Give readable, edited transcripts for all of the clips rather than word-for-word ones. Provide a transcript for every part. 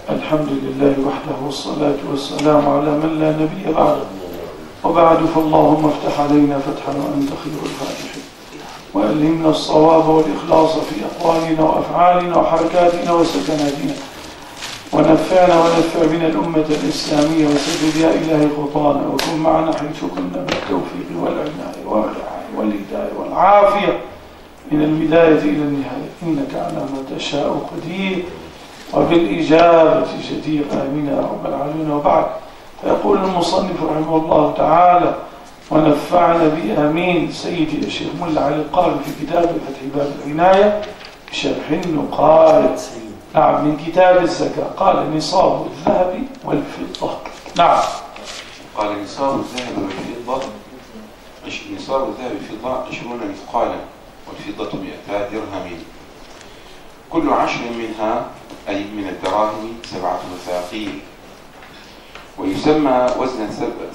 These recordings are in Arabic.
الحمد لله وحده والصلاة والسلام على من لا نبي بعده، وبعد فاللهم افتح علينا فتحا وأنت خير الفاتحين، وألهمنا الصواب والإخلاص في أقوالنا وأفعالنا وحركاتنا وسكناتنا، ونفعنا ونفع بنا الأمة الإسلامية، وسدد يا إلهي خطانا، وكن معنا حيث كنا بالتوفيق والعناية والرعاية والهداية والعافية من البداية إلى النهاية، إنك على ما تشاء قدير وبالإجابة جدير. آمين يا رب العالمين. وبعد، فيقول المصنف رحمه الله تعالى: ونفعنا بآمين سيدي الشيخ ملا علي القاري في كتاب فتح باب العناية بشرح النقال، نعم، من كتاب الزكاة. قال: نصاب الذهب والفضة. نعم، قال: نصاب الذهب والفضة، نصاب الذهب والفضة 20 مثقالا، والفضة 200 درهم، كل 10 منها أي من الدراهم 7 مثاقيل، ويسمى وزن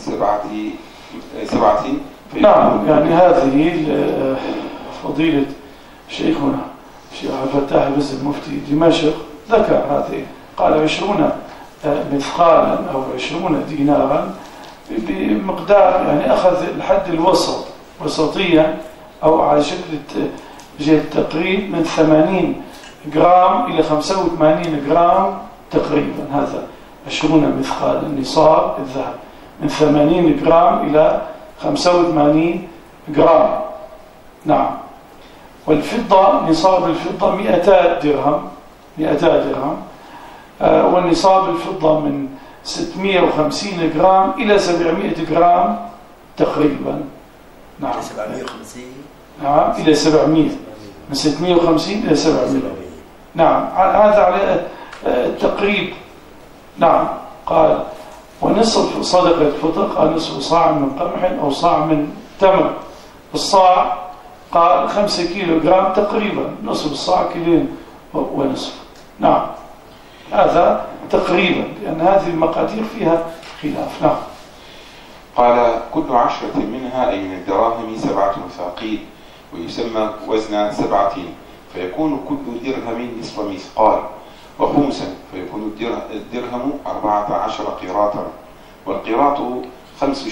سبعة. نعم، يعني هذه فضيلة شيخنا الشيخ عبد الفتاح بن المفتي دمشق ذكر هذه، قال 20 مثقالا أو 20 دينارا بمقدار، يعني أخذ الحد الوسط وسطيا أو على شكل جهة تقريب من 80 جرام إلى 85 جرام تقريبا. هذا 20 مثقال النصاب الذهب، من 80 جرام إلى 85 جرام. نعم. والفضة، نصاب الفضة 200 درهم، 200 درهم. والنصاب الفضة من 650 جرام إلى 700 جرام تقريبا. نعم، 750. نعم، إلى 700، من 650 إلى 700. نعم، هذا على التقريب. نعم. قال: ونصف صدقة الفطر، قال: نصف صاع من قمح أو صاع من تمر. الصاع قال 5 كيلو جرام تقريبا، نصف الصاع كيلين ونصف. نعم، هذا تقريبا، لأن هذه المقادير فيها خلاف. نعم. قال: كل 10 منها أي من الدراهم 7 مثاقيل، ويسمى وزن 7، فيكون كل درهم نصف مثقال، وخمسا، فيكون الدرهم 14 قيراطا، والقيراط 5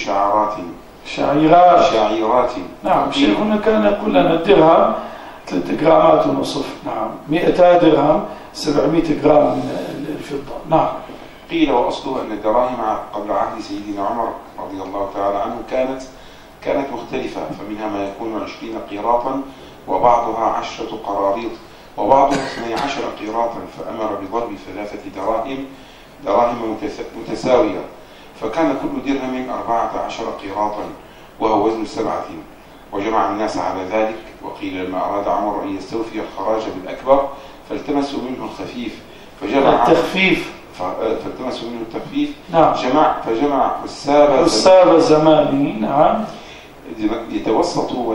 شعيرات. نعم، شيخنا كان يقول لنا الدرهم 3 جرامات ونصف. نعم، 200 درهم 700 جرام من الفضة. نعم. قيل: وأصله أن الدراهم قبل عهد سيدنا عمر رضي الله تعالى عنه كانت مختلفة، فمنها ما يكون 20 قيراطا، وبعضها 10 قراريط، وبعضها 12 قيراطا، فأمر بضرب 3 دراهم متساوية، فكان كل درهم 14 قيراطا، وهو وزن 7. وجمع الناس على ذلك. وقيل: لما أراد عمر أن يستوفي الخراج بالأكبر فالتمسوا منه الخفيف، فالتمسوا منه التخفيف. نعم. فجمع حساب زمانه. نعم. ليتوسطوا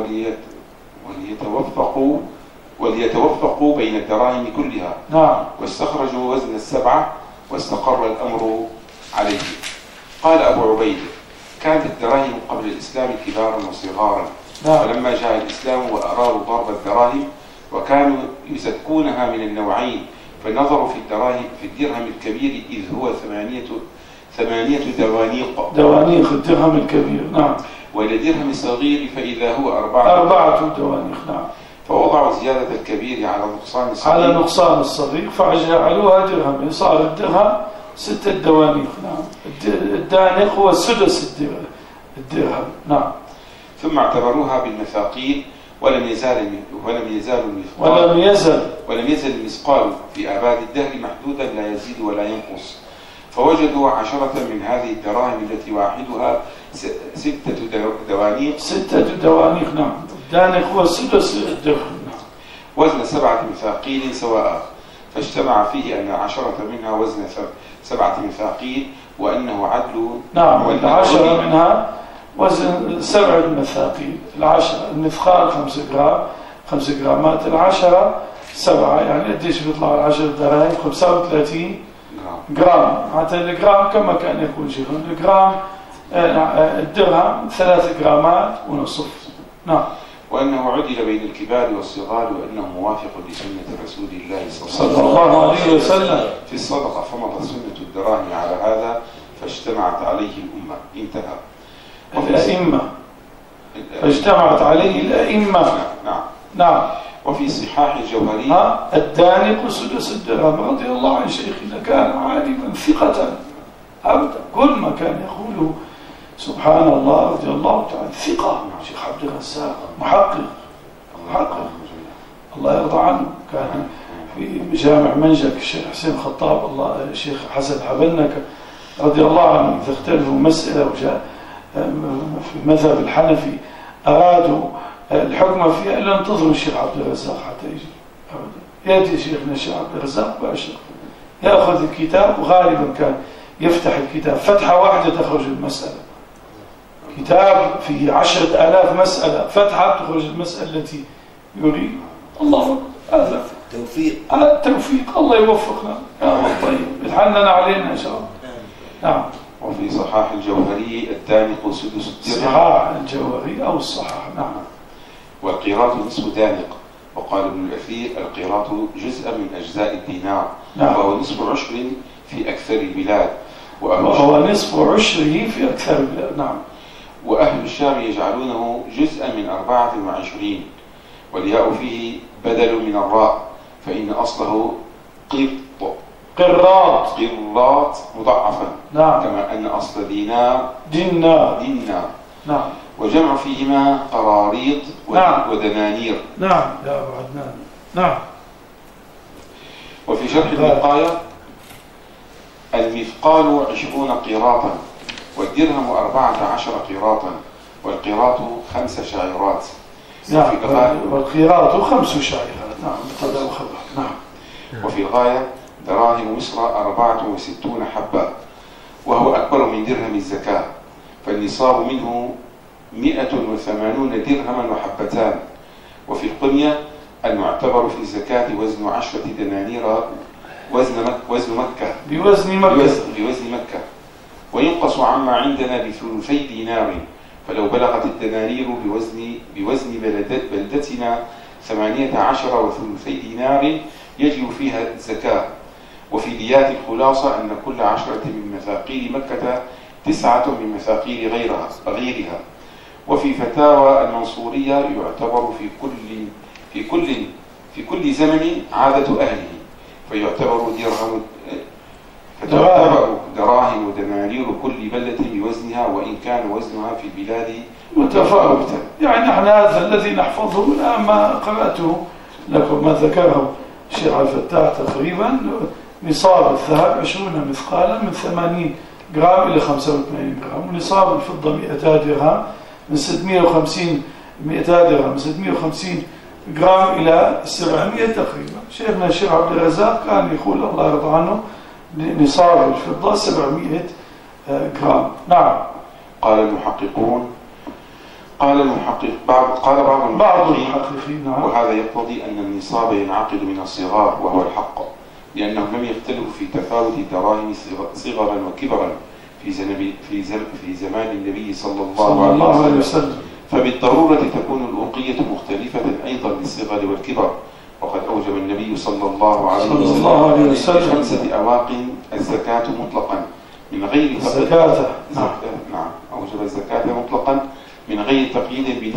وليتوفقوا بين الدراهم كلها. نعم. واستخرجوا وزن 7، واستقر الأمر عليه. قال أبو عبيد: كانت الدراهم قبل الإسلام كبارا وصغارا، نعم. فلما جاء الإسلام وأرادوا ضرب الدراهم، وكانوا يزكونها من النوعين، فنظروا في الدرهم الكبير إذ هو 8 دوانيق الدرهم الكبير. نعم. وإلى الدرهم الصغير فإذا هو 4 دوانيق. نعم. فوضعوا زيادة الكبير على نقصان الصغير، فجعلوها درهم، صار الدرهم 6 دوانيق. نعم. الدانق هو سدس الدرهم. نعم. ثم اعتبروها بالمثاقيل، ولم يزل المثقال في أعباد الدهر محدودا لا يزيد ولا ينقص، فوجدوا 10 من هذه الدراهم التي واحدها 6 دوانيق. 6 دوانيق. نعم. الدانق هو سدس الدرهم. نعم. وزن 7 مثاقيل سواء، فاجتمع فيه أن 10 منها وزن 7 مثاقيل، وأنه عدل. نعم. 10 منها وزن 7 مثاقيل. 10 المثقال 5 جرامات، 10 7، يعني قديش بيطلع 10 دراهم؟ 35 جرام. حتى الجرام كما كان يقول شيخنا، الجرام الدرهم 3 جرامات ونصف. نعم. وأنه عدل بين الكبار والصغار، وأنه موافق لسنة رسول الله صلى الله عليه وسلم في الصدقة، فمضت سنة الدراهم على هذا فاجتمعت عليه الأمة. انتهى. الأئمة فاجتمعت عليه الأئمة. نعم. وفي صحاح الجوهري الدانق سدس الدرهم رضي الله عن شيخنا، كان عالما ثقة أبدا، كل ما كان يقوله سبحان الله رضي الله تعالى ثقة. شيخ عبد الرزاق محقق الله يرضى عنه، كان في جامع منجك الشيخ حسين خطاب، الله الشيخ حسن حبنك رضي الله عنه، إذا اختلفوا مسألة وجاء في المذهب الحنفي أرادوا الحكم فيها إلا انتظروا الشيخ عبد الرزاق حتى يجي أبدا. يأتي شيخنا الشيخ عبد الرزاق باشر يأخذ الكتاب، وغالبا كان يفتح الكتاب فتحة واحدة تخرج المسألة، كتاب فيه 10,000 مسألة، فتحة تخرج المسألة التي يريد. الله هذا التوفيق، الله يوفقنا يا الله. طيب يتحنن علينا إن شاء الله. نعم. وفي صحاح الجوهري الدانق سدس الدرهم. صحاح الجوهري أو الصحاح. نعم. والقيراط نصف دانق. وقال ابن الأثير القيراط جزء من أجزاء الدينار. نعم. وهو نصف عشر في أكثر البلاد. وهو نصف عشره في أكثر البلاد. نعم. وأهل الشام يجعلونه جزءا من 24، والياء فيه بدل من الراء، فإن أصله قراط مضاعفا. نعم. كما أن أصل دينار. نعم. وجمع فيهما قراريط نعم. ودنانير. نعم يا أبو عدنان. نعم. وفي شرح الوقاية المثقال 20 قيراطا، والدرهم 14 قيراطا، والقيراط 5 شعيرات. نعم. والقيراط 5 شعيرات. نعم. مبتدأ وخبر. نعم. وفي الغاية دراهم مصر 64 حبة، وهو أكبر من درهم الزكاة، فالنصاب منه 180 درهما وحبتان. وفي القنية المعتبر في الزكاة وزن 10 دنانير وزن مكة بوزن مكة، وينقص عما عندنا بثلثي دينار، فلو بلغت الدنانير بوزن بلدتنا 18 وثلثي دينار يجب فيها الزكاة. وفي ديات الخلاصة أن كل 10 من مثاقيل مكة 9 من مثاقيل غيرها. وفي فتاوى المنصورية يعتبر في كل زمن عادة أهله، فيعتبر دراهم ودنانير كل بلدة بوزنها، وإن كان وزنها في البلاد متفاوتا. يعني نحن هذا الذي نحفظه الآن ما قرأته لكم، ما ذكره الشيخ الفتاح تقريبا، نصاب الذهب 20 مثقالا من 80 جرام إلى 85 جرام، ونصاب الفضة 200 درهم من 650 جرام إلى 700 تقريبا. شيخنا الشيخ عبد الرزاق كان يقول الله يرضى عنه نصاب الفضة 700 جرام. نعم. قال بعض المحققين نعم. وهذا يقتضي أن النصاب ينعقد من الصغار، وهو الحق، لأنهم لم يختلفوا في تفاوت الدراهم صغرا وكبرا في زمان النبي صلى الله عليه وسلم، فبالضرورة تكون الأوقية مختلفة أيضا للصغر والكبر. وقد أوجب النبي صلى الله عليه وسلم 5 أواق الزكاة مطلقا من غير نعم. أوجب الزكاة مطلقا من غير تقييد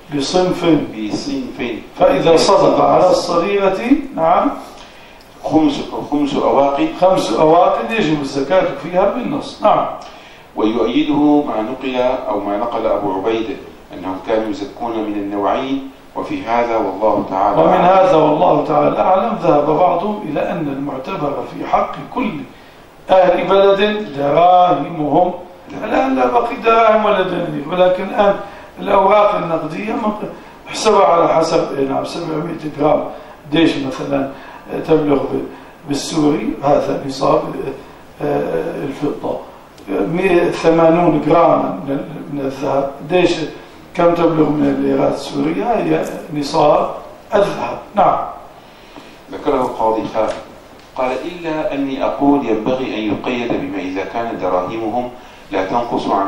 بصنف. فإذا صدق على الصغيرة نعم 5 أواق 5 أواق يجب الزكاة فيها بالنص. نعم. ويؤيده ما نقل أبو عبيدة أنهم كانوا يزكون من النوعين. وفي هذا والله تعالى ومن هذا والله تعالى أعلم ذهب بعضهم إلى أن المعتبر في حق كل أهل بلد دراهمهم. الآن لا بقي دراهم ولا دنانير، ولكن الآن الأوراق النقدية حسبها على حسب 700 جرام ديش مثلا تبلغ بالسوري، هذا نصاب الفضة. 80 جرام من الذهب ديش كم تبلغ من الليرات السورية، هي نصاب الذهب. نعم. ذكره القاضي قال إلا أني أقول ينبغي أن يقيد بما إذا كانت دراهمهم لا تنقص عن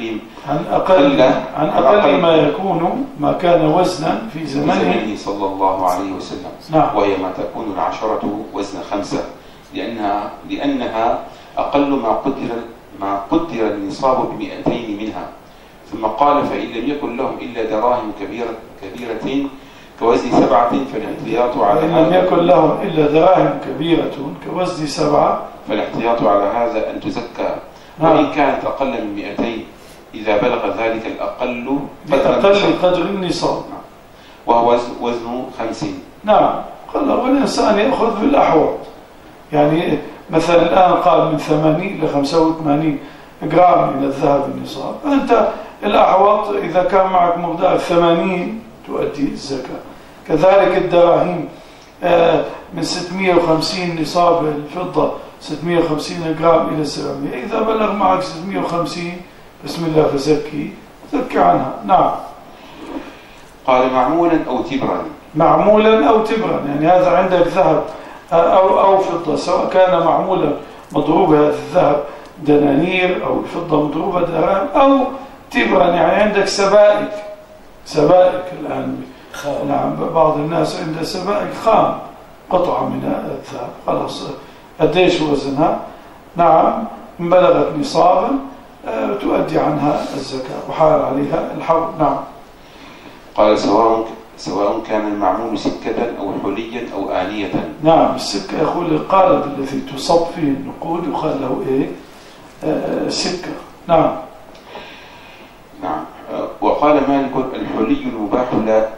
أقل ما يكون ما كان وزنا في زمنه صلى الله عليه وسلم. نعم. وهي ما تكون العشرة وزن 5 لأنها أقل ما قدر النصاب ب200 منها. ثم قال فإن لم يكن لهم إلا دراهم كبيرة كوزن 7 فالاحتياط على هذا. إن لم يكن لهم إلا دراهم كبيرة كوزن 7 فالاحتياط على هذا أن تزكى. وإن كانت أقل من 200 إذا بلغ ذلك الأقل قدر النصاب، وهو وزن 50. نعم. قال والإنسان يأخذ بالأحوط، يعني مثلا الآن قال من 80 إلى 85 جرام من الذهب النصاب، فأنت الأحوط إذا كان معك مقدار 80 تؤدي الزكاة. كذلك الدراهم من 650 نصاب الفضة 650 جرام إلى 700، إذا بلغ معك 650 بسم الله فزكي عنها. نعم. قال معمولا أو تبرا. معمولا أو تبرا، يعني هذا عندك ذهب أو فضة، سواء كان معمولا مضروب هذا الذهب دنانير أو الفضة مضروبة دراهم، أو تبرا يعني عندك سبائك الآن. نعم. بعض الناس عنده سبائك خام، قطعة من الذهب خلاص قديش وزنها. نعم. إن بلغت نصابا تؤدي عنها الزكاة وحال عليها الحول. نعم. قال سواء كان المعمول سكة أو حليا أو آنية. نعم. السكة يقول القالب الذي تصب فيه النقود يقال له إيه؟ سكة. نعم. نعم. وقال مالك الحلي المباح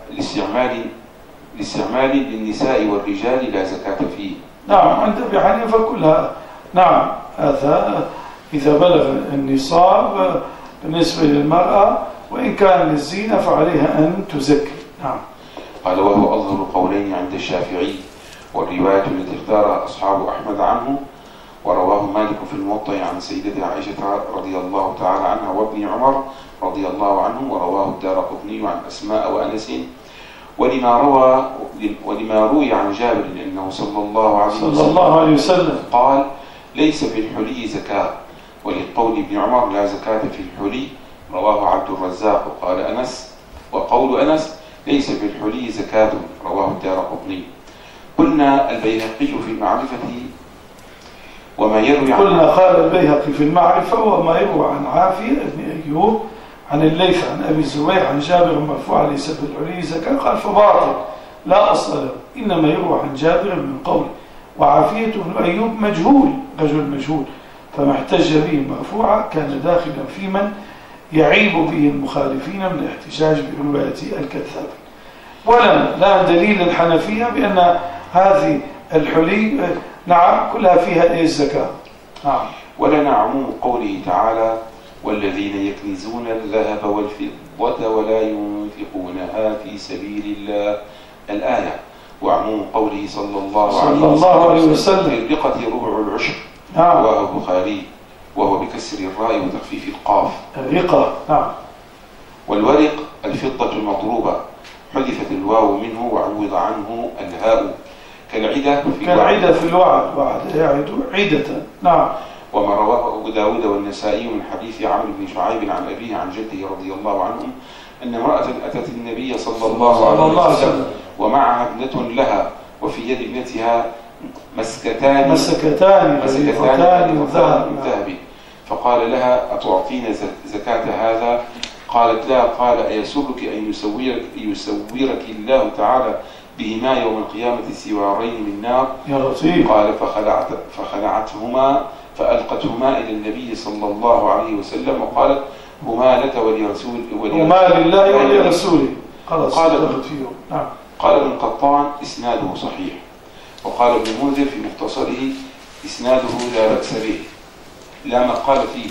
لاستعمال للنساء والرجال لا زكاة فيه. نعم. عند أبي حنيفة كلها. نعم. هذا إذا بلغ النصاب بالنسبة للمرأة، وإن كان للزينة فعليها أن تزكي. نعم. قال وهو أظهر القولين عند الشافعي، والرواية التي اختارها أصحاب أحمد عنه ورواه مالك في الموطأ عن سيدة عائشة رضي الله تعالى عنها وابن عمر رضي الله عنه، ورواه الدارقطني عن أسماء وأنس. ولما روي عن جابر أنه صلى الله عليه وسلم قال ليس في الحلي زكاة، ولقول ابن عمر لا زكاة في الحلي رواه عبد الرزاق. وقول أنس ليس في الحلي زكاة رواه الدارقطني. قلنا البيهقي في المعرفة وما يروي قال البيهقي في المعرفة وما يروي عن عافية بن أيوب عن الليث عن أبي الزبير عن جابر مرفوعا ليس في الحلي زكاة، قال فباطل لا أصل له، إنما يروى عن جابر من قوله. وعافية بن أيوب مجهول، رجل مجهول، فما احتج به مرفوعا كان داخلا في من يعيب به المخالفين من الاحتجاج برواية الكذاب. لا دليل الحنفية بأن هذه الحلي نعم كلها فيها إيه الزكاة. نعم. ولنا عموم قوله تعالى والذين يكنزون الذهب والفضة ولا ينفقونها في سبيل الله الآية، وعموم قوله صلى الله عليه وسلم في الرقة ربع العشر. نعم. رواه البخاري وهو بكسر الراء وتخفيف القاف. الرقة. نعم. والورق الفضة المضروبة حذفت الواو منه وعوض عنه الهاء كالعدة في الوعد، وعد يعد عدة. نعم. وما رواه أبو داود والنسائي من حديث عمرو بن شعيب عن أبيه عن جده رضي الله عنهم أن امرأة أتت النبي صلى الله عليه وسلم ومعها ابنة لها، وفي يد ابنتها مسكتان من ذهب، فقال لها أتعطين زكاة هذا؟ قالت لا. قال أيسرك أن يسورك الله تعالى بهما يوم القيامة سوارين من نار؟ يا لطيف. قال فخلعتهما فألقتهما إلى النبي صلى الله عليه وسلم وقالت هما لك هما لله ولرسوله. قال ابن قطان إسناده صحيح. وقال ابن منذر في مختصره إسناده لا بأس به لا مقال فيه.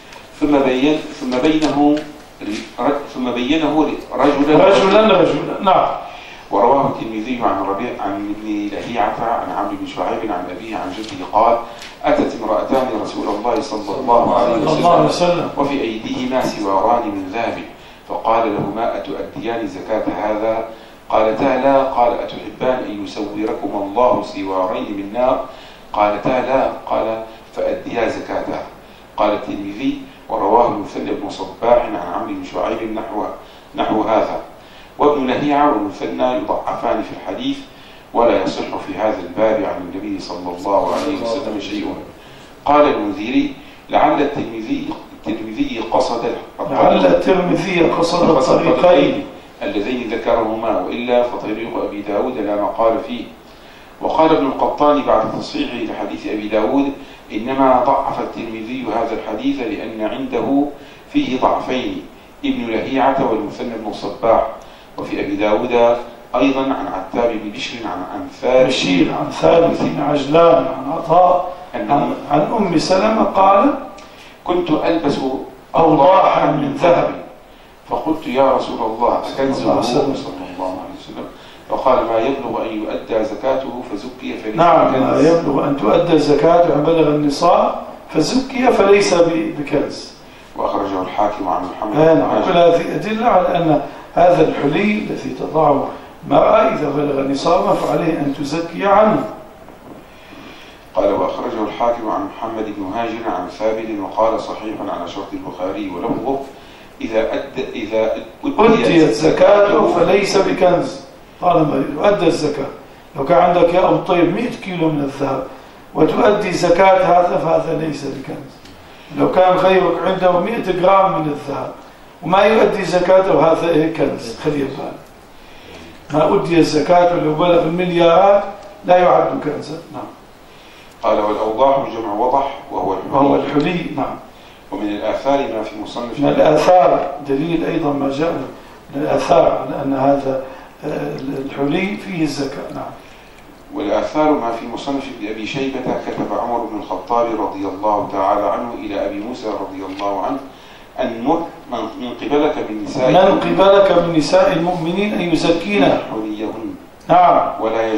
ثم بينه رجلا. نعم. ورواه الترمذي عن ربيع عن ابن لهيعة عن عمرو بن شعيب عن أبيه عن جده قال أتت امرأتان رسول الله صلى الله عليه وسلم وفي أيديهما سواران من ذهب، فقال لهما أتؤديان زكاة هذا؟ قالتا لا. قال أتحبان أن يسوركم الله سوارين من نار؟ قالتا لا. قال فأديا زكاته. قال الترمذي ورواه صباح عن عمرو بن شعيب نحو هذا. وابن لهيعة والمثنى يضعفان في الحديث، ولا يصح في هذا الباب عن النبي صلى الله عليه وسلم شيء. قال المنذري: لعل الترمذي قصد الطريقين اللذين ذكرهما، وإلا فطريق أبي داود لا مقال فيه. وقال ابن القطان بعد تصحيحه لحديث أبي داود: إنما ضعف الترمذي هذا الحديث لأن عنده فيه ضعفين، ابن لهيعة والمثنى بن صباح. وفي أبي داود أيضا عن عتاب بن بشر عن ثابت بن عجلان عن عطاء عن أم سلمة قال: كنت ألبس أوضاحا من ذهب، فقلت: يا رسول الله أكنزه صلى الله عليه وسلم؟ فقال: ما يبلغ أن يؤدى زكاته فزكي فليس نعم بكنز. ما يبلغ أن تؤدى زكاته عن بلغ النصاب فزكي فليس بكنز. وأخرجه الحاكم عن محمد. نعم، كل هذه أدلة على أن هذا الحلي الذي تضعه المرأة إذا بلغ نصابه فعليه أن تزكي عنه. قال: وأخرجه الحاكم عن محمد بن هاجر عن ثابت وقال: صحيح على شرط البخاري ولفظه: إذا أديت زكاته فليس بكنز. طالما يؤدى الزكاة، لو كان عندك يا أبو طيب 100 كيلو من الذهب وتؤدي زكاة هذا فهذا ليس بكنز. لو كان غيرك عنده 100 جرام من الذهب وما يؤدي زكاته هذا كنز. خلي بالك، ما أدي الزكاة لو بلغ المليارات لا يعد كنزا. نعم. قال: والأوضاح جمع وضح وهو الحلي. نعم. ومن الآثار ما في مصنف. من الآثار دليل أيضا ما جاء من الآثار على أن هذا الحلي فيه الزكاة. نعم. والآثار ما في مصنف أبي شيبة كتب عمر بن الخطاب رضي الله تعالى عنه إلى أبي موسى رضي الله عنه أن مر من قبلك من نساء المؤمنين أن يزكين حليهن. نعم. ولا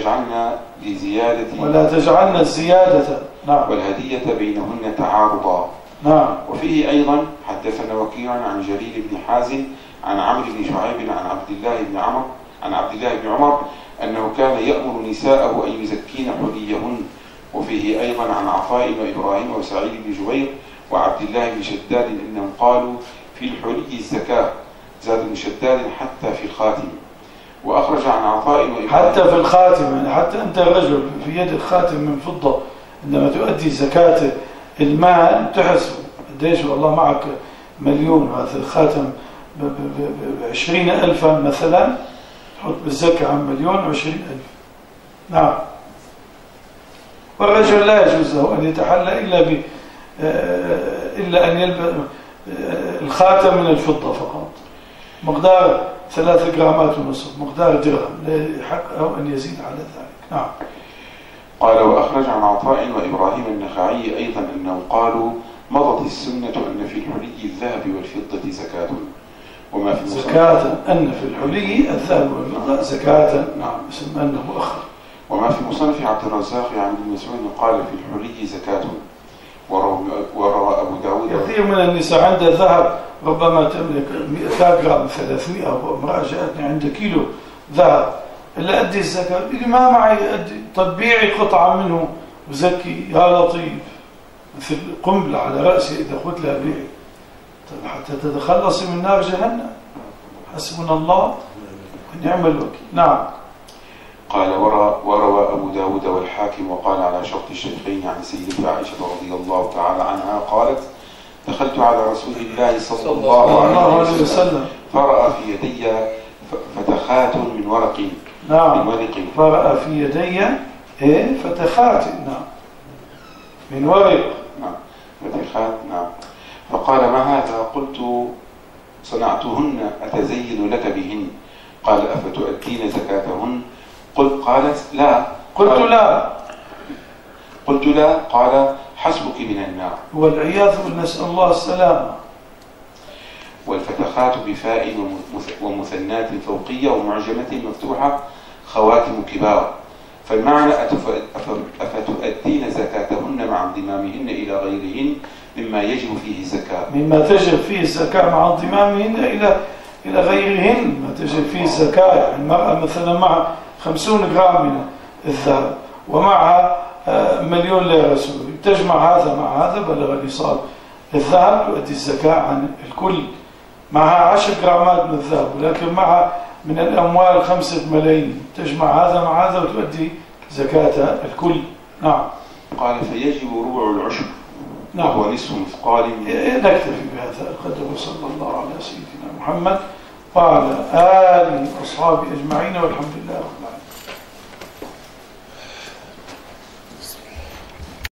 تجعلن الزيادة. نعم. والهدية بينهن تعارضا. نعم. وفيه أيضا حدثنا وكيع عن جرير بن حازم عن عمرو بن شعيب عن عبد الله بن عمر أنه كان يأمر نساءه أن يزكين حليهن. وفيه أيضا عن عطاء وإبراهيم وسعيد بن جبير وعبد الله بن شداد أنهم قالوا: في الحلي الزكاة. زاد بن شداد: حتى في الخاتم. وأخرج عن عطاء وإبراهيم حتى في الخاتم، يعني حتى أنت رجل في يدك خاتم من فضة عندما تؤدي زكاة المال تحسب قديش. والله معك 1,000,000، هذا الخاتم ب20,000 مثلا، تحط بالزكاة عن 1,020,000. نعم. والرجل لا يجوز له أن يتحلى إلا أن يلبس الخاتم من الفضة فقط، مقدار 3 جرامات ونصف، مقدار درهم، لا يحق أو أن يزيد على ذلك. نعم. قال: وأخرج عن عطاء وإبراهيم النخعي أيضا أنهم قالوا: مضت السنة أن في الحلي الذهب والفضة زكاة. وما في زكاة أن في الحلي الذهب والفضة زكاة. نعم. اسم أنه مؤخر. وما في مصنف عبد الرزاق عن ابن مسعود قال: في الحلي زكاة. وروى أبو داود: كثير من النساء عندها ذهب ربما تملك 100 جرام 300، وامرأة جاءتني عندها كيلو ذهب إلا أدي الزكاة. يقول: ما معي أدي. طب بيعي قطعة منه وزكي. يا لطيف، مثل قنبلة على رأسي إذا قلت لها بيعي. طب حتى تتخلصي من نار جهنم. حسبنا الله ونعم الوكيل. نعم. قال: وروى أبو داود والحاكم وقال على شرط الشيخين عن سيدة عائشة رضي الله تعالى عنها قالت: دخلت على رسول الله صلى الله عليه وسلم فرأى في يدي فتخات من ورق. نعم. فرأى في يدي فتخات. نعم. من ورق. نعم. فتخات. نعم. فقال: ما هذا؟ قلت: صنعتهن أتزين لك بهن. قال: أفتؤدين زكاتهن؟ قالت: لا. قلت: لا. قال: حسبك من النار. والعياذ بالله، نسأل الله السلامة. والفتخات بفاء ومثنات فوقية ومعجمة مفتوحة خواتم كبار. فالمعنى: أفتؤدين زكاتهن مع انضمامهن إلى غيرهن مما يجب فيه الزكاة. مما تجب فيه الزكاة مع انضمامهن إلى غيرهن ما تجب فيه الزكاة. يعني المرأة مثلا معها 50 جرام من الذهب ومعها 1,000,000 ليرة سوري، تجمع هذا مع هذا بلغ نصاب الذهب تؤدي الزكاة عن الكل، معها 10 جرامات من الذهب، ولكن معها من الأموال 5 ملايين، تجمع هذا مع هذا وتؤدي زكاة الكل. نعم. قال فيجب ربع العشر. نعم. وهو نصف مثقال. نكتفي بهذا القدر، وصلى الله على سيدنا محمد وعلى آله وأصحابه أجمعين، والحمد لله رب العالمين.